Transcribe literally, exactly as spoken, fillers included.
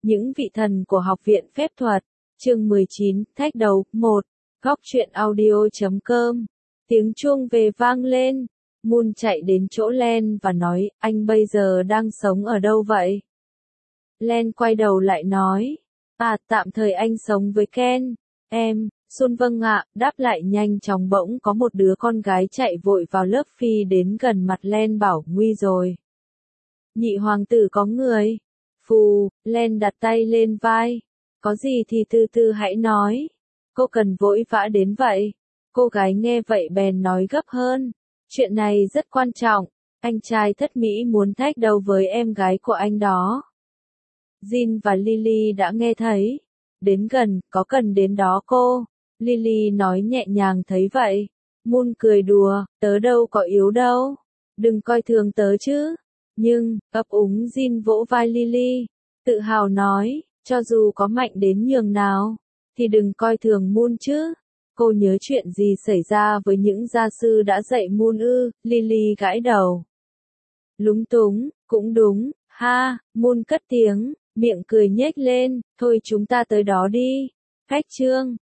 Những vị thần của Học viện Phép thuật, chương mười chín, thách đầu, một, góc truyện audio chấm com. Tiếng chuông về vang lên, Moon chạy đến chỗ Len và nói, anh bây giờ đang sống ở đâu vậy? Len quay đầu lại nói, à tạm thời anh sống với Ken, em, Sun vâng ạ, đáp lại nhanh chóng bỗng có một đứa con gái chạy vội vào lớp phi đến gần mặt Len bảo nguy rồi. Nhị hoàng tử có người. Phù, Len đặt tay lên vai. Có gì thì từ từ hãy nói. Cô cần vội vã đến vậy. Cô gái nghe vậy bèn nói gấp hơn. Chuyện này rất quan trọng. Anh trai thất mỹ muốn thách đấu với em gái của anh đó. Jin và Lily đã nghe thấy. Đến gần, có cần đến đó cô? Lily nói nhẹ nhàng thấy vậy. Moon cười đùa, tớ đâu có yếu đâu. Đừng coi thường tớ chứ. Nhưng, ấp úng Jin vỗ vai Lily, tự hào nói, cho dù có mạnh đến nhường nào, thì đừng coi thường Moon chứ. Cô nhớ chuyện gì xảy ra với những gia sư đã dạy Moon ư? Lily gãi đầu. Lúng túng, cũng đúng, ha, Moon cất tiếng, miệng cười nhếch lên, thôi chúng ta tới đó đi. Khách trương,